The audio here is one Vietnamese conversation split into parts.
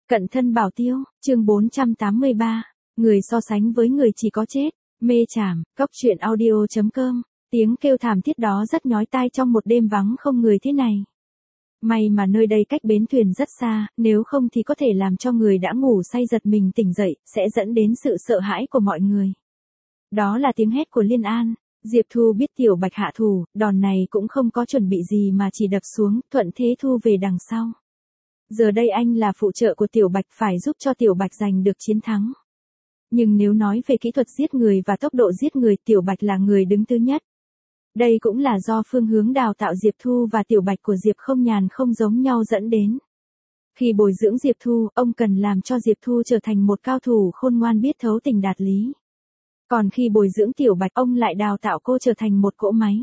Cận thân bảo tiêu, chương 483. Người so sánh với người chỉ có chết. Mê chảm, cóc truyện audio.com. Tiếng kêu thảm thiết đó rất nhói tai trong một đêm vắng không người thế này. May mà nơi đây cách bến thuyền rất xa, nếu không thì có thể làm cho người đã ngủ say giật mình tỉnh dậy, sẽ dẫn đến sự sợ hãi của mọi người. Đó là tiếng hét của Liên An. Diệp Thu biết Tiểu Bạch hạ thủ, đòn này cũng không có chuẩn bị gì mà chỉ đập xuống, thuận thế thu về đằng sau. Giờ đây anh là phụ trợ của Tiểu Bạch phải giúp cho Tiểu Bạch giành được chiến thắng. Nhưng nếu nói về kỹ thuật giết người và tốc độ giết người, Tiểu Bạch là người đứng thứ nhất. Đây cũng là do phương hướng đào tạo Diệp Thu và Tiểu Bạch của Diệp Không Nhàn không giống nhau dẫn đến. Khi bồi dưỡng Diệp Thu, ông cần làm cho Diệp Thu trở thành một cao thủ khôn ngoan biết thấu tình đạt lý. Còn khi bồi dưỡng Tiểu Bạch, ông lại đào tạo cô trở thành một cỗ máy.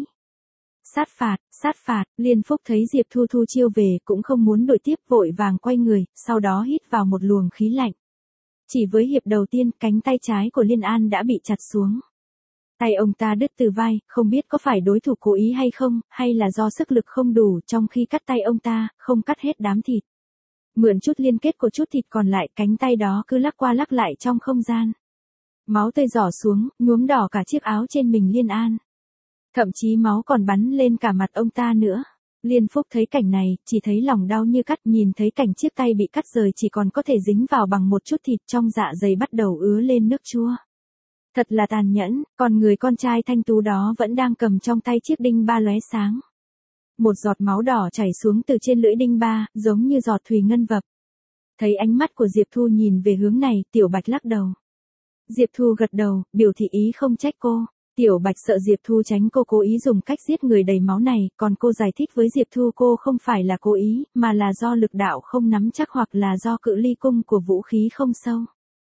Sát phạt, Liên Phúc thấy Diệp Thu thu chiêu về cũng không muốn đuổi tiếp, vội vàng quay người, sau đó hít vào một luồng khí lạnh. Chỉ với hiệp đầu tiên, cánh tay trái của Liên An đã bị chặt xuống. Tay ông ta đứt từ vai, không biết có phải đối thủ cố ý hay không, hay là do sức lực không đủ, trong khi cắt tay ông ta, không cắt hết đám thịt. Mượn chút liên kết của chút thịt còn lại, cánh tay đó cứ lắc qua lắc lại trong không gian. Máu tươi rỏ xuống, nhuốm đỏ cả chiếc áo trên mình Liên An. Thậm chí máu còn bắn lên cả mặt ông ta nữa. Liên Phúc thấy cảnh này, chỉ thấy lòng đau như cắt, nhìn thấy cảnh chiếc tay bị cắt rời chỉ còn có thể dính vào bằng một chút thịt, trong dạ dày bắt đầu ứa lên nước chua. Thật là tàn nhẫn, còn người con trai thanh tú đó vẫn đang cầm trong tay chiếc đinh ba lóe sáng. Một giọt máu đỏ chảy xuống từ trên lưỡi đinh ba, giống như giọt thủy ngân vập. Thấy ánh mắt của Diệp Thu nhìn về hướng này, Tiểu Bạch lắc đầu. Diệp Thu gật đầu, biểu thị ý không trách cô. Tiểu Bạch sợ Diệp Thu tránh cô cố ý dùng cách giết người đầy máu này, còn cô giải thích với Diệp Thu cô không phải là cố ý, mà là do lực đạo không nắm chắc hoặc là do cự ly cung của vũ khí không sâu.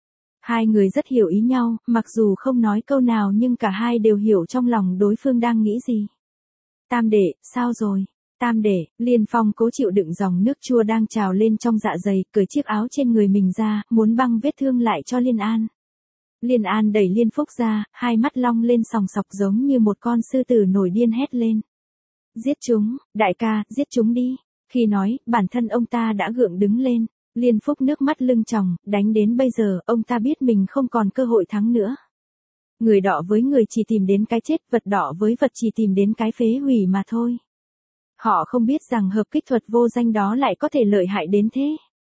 Hai người rất hiểu ý nhau, mặc dù không nói câu nào nhưng cả hai đều hiểu trong lòng đối phương đang nghĩ gì. Tam đệ, sao rồi? Tam đệ, Liên Phong cố chịu đựng dòng nước chua đang trào lên trong dạ dày, cởi chiếc áo trên người mình ra, muốn băng vết thương lại cho Liên An. Liên An đẩy Liên Phúc ra, hai mắt long lên sòng sọc giống như một con sư tử nổi điên hét lên. Giết chúng, đại ca, giết chúng đi. Khi nói, bản thân ông ta đã gượng đứng lên. Liên Phúc nước mắt lưng tròng, đánh đến bây giờ, ông ta biết mình không còn cơ hội thắng nữa. Người đọ với người chỉ tìm đến cái chết, vật đọ với vật chỉ tìm đến cái phế hủy mà thôi. Họ không biết rằng hợp kích thuật vô danh đó lại có thể lợi hại đến thế.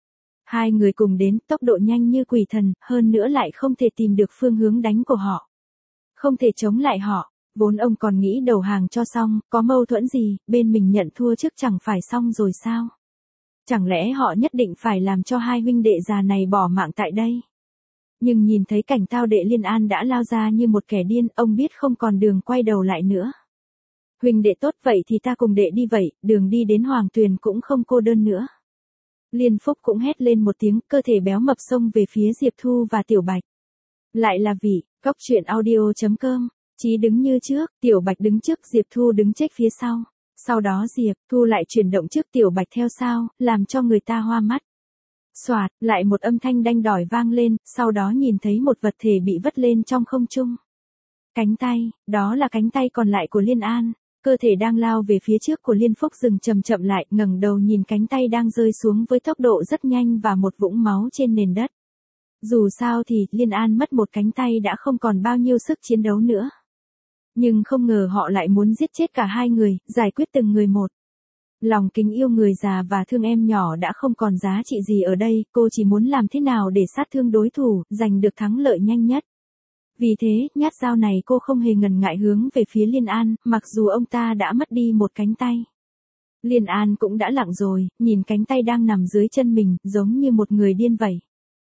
Hai người cùng đến, tốc độ nhanh như quỷ thần, hơn nữa lại không thể tìm được phương hướng đánh của họ. Không thể chống lại họ, vốn ông còn nghĩ đầu hàng cho xong, có mâu thuẫn gì, bên mình nhận thua trước chẳng phải xong rồi sao? Chẳng lẽ họ nhất định phải làm cho hai huynh đệ già này bỏ mạng tại đây? Nhưng nhìn thấy cảnh tao đệ Liên An đã lao ra như một kẻ điên, ông biết không còn đường quay đầu lại nữa. Huynh đệ tốt vậy thì ta cùng đệ đi vậy, đường đi đến Hoàng Tuyền cũng không cô đơn nữa. Liên Phúc cũng hét lên một tiếng, cơ thể béo mập xông về phía Diệp Thu và Tiểu Bạch. Lại là vị, cóc truyện audio.com, Chí đứng như trước, Tiểu Bạch đứng trước, Diệp Thu đứng chết phía sau. Sau đó Diệp Thu lại chuyển động trước, Tiểu Bạch theo sau, làm cho người ta hoa mắt. Xoạt, lại một âm thanh đanh đỏi vang lên, sau đó nhìn thấy một vật thể bị vất lên trong không trung. Cánh tay, đó là cánh tay còn lại của Liên An. Cơ thể đang lao về phía trước của Liên Phúc dừng chậm chậm lại, ngẩng đầu nhìn cánh tay đang rơi xuống với tốc độ rất nhanh và một vũng máu trên nền đất. Dù sao thì, Liên An mất một cánh tay đã không còn bao nhiêu sức chiến đấu nữa. Nhưng không ngờ họ lại muốn giết chết cả hai người, giải quyết từng người một. Lòng kính yêu người già và thương em nhỏ đã không còn giá trị gì ở đây, cô chỉ muốn làm thế nào để sát thương đối thủ, giành được thắng lợi nhanh nhất. Vì thế, nhát dao này cô không hề ngần ngại hướng về phía Liên An, mặc dù ông ta đã mất đi một cánh tay. Liên An cũng đã lặng rồi, nhìn cánh tay đang nằm dưới chân mình, giống như một người điên vậy.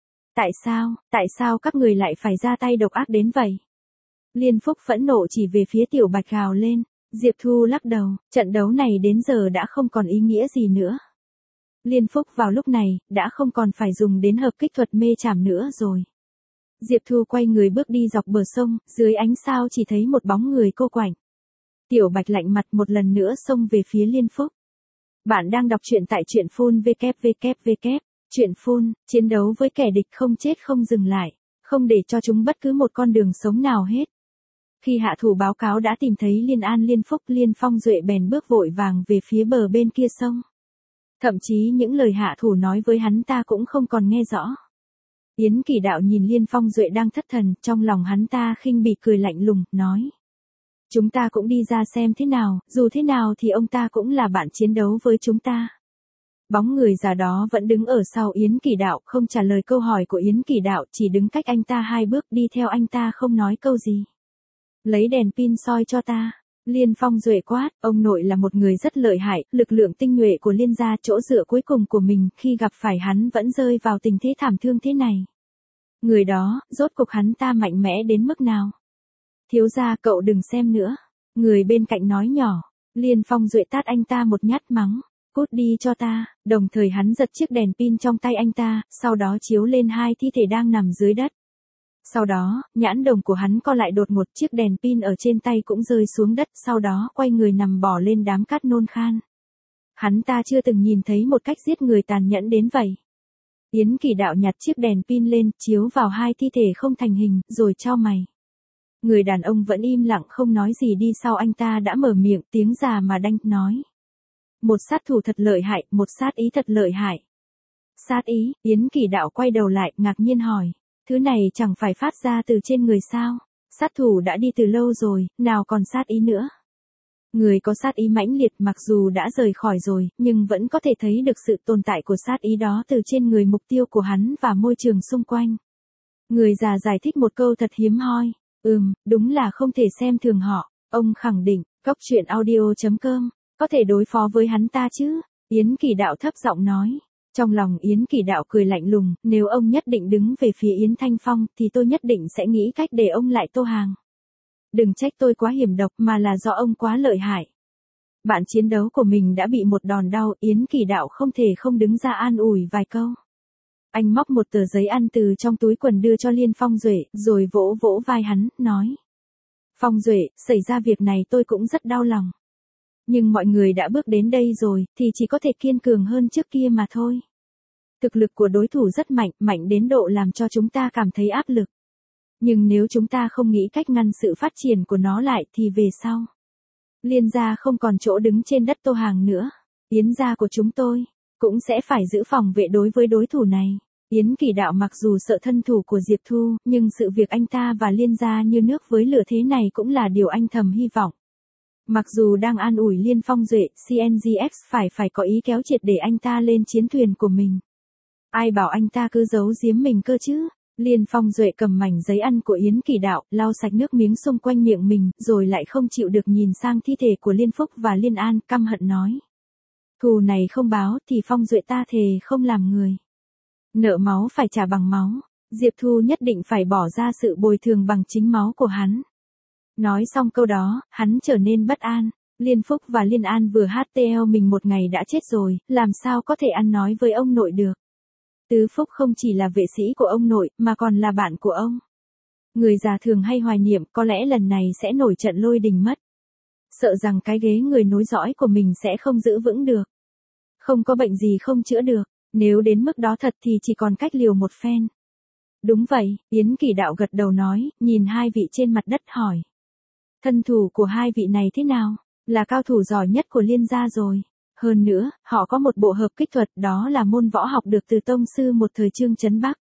Tại sao các người lại phải ra tay độc ác đến vậy? Liên Phúc phẫn nộ chỉ về phía Tiểu Bạch gào lên. Diệp Thu lắc đầu, trận đấu này đến giờ đã không còn ý nghĩa gì nữa. Liên Phúc vào lúc này, đã không còn phải dùng đến hợp kích thuật mê chảm nữa rồi. Diệp Thu quay người bước đi dọc bờ sông, dưới ánh sao chỉ thấy một bóng người cô quạnh. Tiểu Bạch lạnh mặt một lần nữa xông về phía Liên Phúc. Bạn đang đọc truyện tại truyện phun www. Truyện phun, chiến đấu với kẻ địch không chết không dừng lại, không để cho chúng bất cứ một con đường sống nào hết. Khi hạ thủ báo cáo đã tìm thấy Liên An Liên Phúc, Liên Phong Duệ bèn bước vội vàng về phía bờ bên kia sông. Thậm chí những lời hạ thủ nói với hắn ta cũng không còn nghe rõ. Yến Kỳ Đạo nhìn Liên Phong Duệ đang thất thần, trong lòng hắn ta khinh bỉ cười lạnh lùng, nói. Chúng ta cũng đi ra xem thế nào, dù thế nào thì ông ta cũng là bạn chiến đấu với chúng ta. Bóng người già đó vẫn đứng ở sau Yến Kỳ Đạo, không trả lời câu hỏi của Yến Kỳ Đạo, chỉ đứng cách anh ta 2 bước, đi theo anh ta không nói câu gì. Lấy đèn pin soi cho ta. Liên Phong Duệ quát, ông nội là một người rất lợi hại, lực lượng tinh nhuệ của Liên gia, chỗ dựa cuối cùng của mình, khi gặp phải hắn vẫn rơi vào tình thế thảm thương thế này. Người đó, rốt cục hắn ta mạnh mẽ đến mức nào? Thiếu gia, cậu đừng xem nữa. Người bên cạnh nói nhỏ. Liên Phong Duệ tát anh ta một nhát mắng. Cút đi cho ta, đồng thời hắn giật chiếc đèn pin trong tay anh ta, sau đó chiếu lên 2 thi thể đang nằm dưới đất. Sau đó, nhãn đồng của hắn co lại đột ngột, chiếc đèn pin ở trên tay cũng rơi xuống đất, sau đó quay người nằm bò lên đám cát nôn khan. Hắn ta chưa từng nhìn thấy một cách giết người tàn nhẫn đến vậy. Yến Kỳ Đạo nhặt chiếc đèn pin lên, chiếu vào 2 thi thể không thành hình, rồi chau mày. Người đàn ông vẫn im lặng không nói gì, đi sau anh ta đã mở miệng, tiếng già mà đanh, nói. Một sát thủ thật lợi hại, một sát ý thật lợi hại. Sát ý, Yến Kỳ Đạo quay đầu lại, ngạc nhiên hỏi. Thứ này chẳng phải phát ra từ trên người sao? Sát thủ đã đi từ lâu rồi, nào còn sát ý nữa. Người có sát ý mãnh liệt mặc dù đã rời khỏi rồi, nhưng vẫn có thể thấy được sự tồn tại của sát ý đó từ trên người mục tiêu của hắn và môi trường xung quanh. Người già giải thích một câu thật hiếm hoi. Đúng là không thể xem thường họ. Ông khẳng định, coctruyện.audio.com, có thể đối phó với hắn ta chứ? Yến Kỳ Đạo thấp giọng nói. Trong lòng Yến Kỳ Đạo cười lạnh lùng, nếu ông nhất định đứng về phía Yến Thanh Phong thì tôi nhất định sẽ nghĩ cách để ông lại Tô Hàng. Đừng trách tôi quá hiểm độc mà là do ông quá lợi hại. Bạn chiến đấu của mình đã bị một đòn đau, Yến Kỳ Đạo không thể không đứng ra an ủi vài câu. Anh móc một tờ giấy ăn từ trong túi quần đưa cho Liên Phong Duệ, rồi vỗ vỗ vai hắn, nói. Phong Duệ, xảy ra việc này tôi cũng rất đau lòng. Nhưng mọi người đã bước đến đây rồi, thì chỉ có thể kiên cường hơn trước kia mà thôi. Thực lực của đối thủ rất mạnh, mạnh đến độ làm cho chúng ta cảm thấy áp lực. Nhưng nếu chúng ta không nghĩ cách ngăn sự phát triển của nó lại thì về sau, Liên gia không còn chỗ đứng trên đất Tô Hàng nữa. Yến gia của chúng tôi cũng sẽ phải giữ phòng vệ đối với đối thủ này. Yến Kỳ Đạo mặc dù sợ thân thủ của Diệp Thu, nhưng sự việc anh ta và Liên gia như nước với lửa thế này cũng là điều anh thầm hy vọng. Mặc dù đang an ủi Liên Phong Duệ, CNGX phải có ý kéo triệt để anh ta lên chiến thuyền của mình. Ai bảo anh ta cứ giấu giếm mình cơ chứ? Liên Phong Duệ cầm mảnh giấy ăn của Yến Kỳ Đạo, lau sạch nước miếng xung quanh miệng mình, rồi lại không chịu được nhìn sang thi thể của Liên Phúc và Liên An, căm hận nói. Thù này không báo thì Phong Duệ ta thề không làm người. Nợ máu phải trả bằng máu, Diệp Thu nhất định phải bỏ ra sự bồi thường bằng chính máu của hắn. Nói xong câu đó, hắn trở nên bất an. Liên Phúc và Liên An vừa HTL mình một ngày đã chết rồi, làm sao có thể ăn nói với ông nội được. Tứ Phúc không chỉ là vệ sĩ của ông nội, mà còn là bạn của ông. Người già thường hay hoài niệm, có lẽ lần này sẽ nổi trận lôi đình mất. Sợ rằng cái ghế người nối dõi của mình sẽ không giữ vững được. Không có bệnh gì không chữa được, nếu đến mức đó thật thì chỉ còn cách liều một phen. Đúng vậy, Yến Kỳ Đạo gật đầu nói, nhìn 2 vị trên mặt đất hỏi. Thân thủ của 2 vị này thế nào? Là cao thủ giỏi nhất của Liên gia rồi. Hơn nữa, họ có một bộ hợp kích thuật, đó là môn võ học được từ tông sư một thời Trương Trấn Bắc.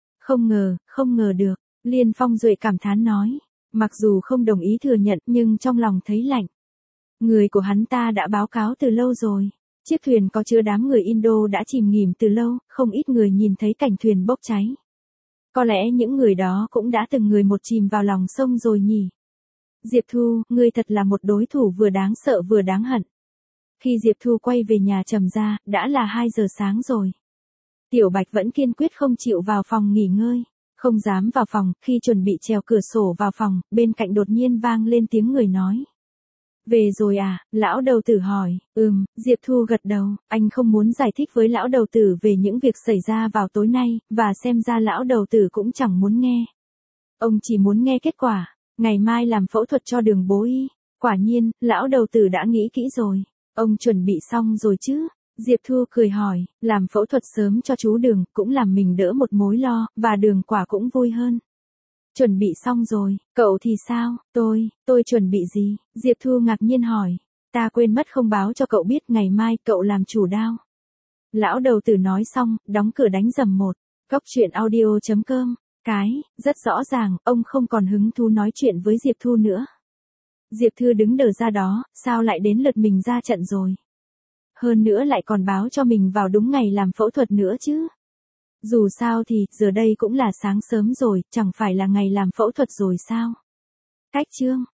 Không ngờ được, Liên Phong Duệ cảm thán nói. Mặc dù không đồng ý thừa nhận nhưng trong lòng thấy lạnh. Người của hắn ta đã báo cáo từ lâu rồi. Chiếc thuyền có chứa đám người Indo đã chìm nghỉm từ lâu, không ít người nhìn thấy cảnh thuyền bốc cháy. Có lẽ những người đó cũng đã từng người một chìm vào lòng sông rồi nhỉ. Diệp Thu, ngươi thật là một đối thủ vừa đáng sợ vừa đáng hận. Khi Diệp Thu quay về nhà trầm ra, đã là 2 giờ sáng rồi. Tiểu Bạch vẫn kiên quyết không chịu vào phòng nghỉ ngơi, không dám vào phòng, khi chuẩn bị trèo cửa sổ vào phòng, bên cạnh đột nhiên vang lên tiếng người nói. Về rồi à, lão đầu tử hỏi, Diệp Thu gật đầu, anh không muốn giải thích với lão đầu tử về những việc xảy ra vào tối nay, và xem ra lão đầu tử cũng chẳng muốn nghe. Ông chỉ muốn nghe kết quả, ngày mai làm phẫu thuật cho Đường bố y. Quả nhiên, lão đầu tử đã nghĩ kỹ rồi. Ông chuẩn bị xong rồi chứ? Diệp Thu cười hỏi, làm phẫu thuật sớm cho chú Đường, cũng làm mình đỡ một mối lo, và Đường quả cũng vui hơn. Chuẩn bị xong rồi, cậu thì sao? Tôi chuẩn bị gì? Diệp Thu ngạc nhiên hỏi. Ta quên mất không báo cho cậu biết, ngày mai cậu làm chủ đao. Lão đầu tử nói xong, đóng cửa đánh rầm một. Cóc truyện audio.com. Rất rõ ràng, ông không còn hứng thú nói chuyện với Diệp Thu nữa. Diệp Thư đứng đờ ra đó, sao lại đến lượt mình ra trận rồi? Hơn nữa lại còn báo cho mình vào đúng ngày làm phẫu thuật nữa chứ. Dù sao thì, giờ đây cũng là sáng sớm rồi, chẳng phải là ngày làm phẫu thuật rồi sao? Cách chương.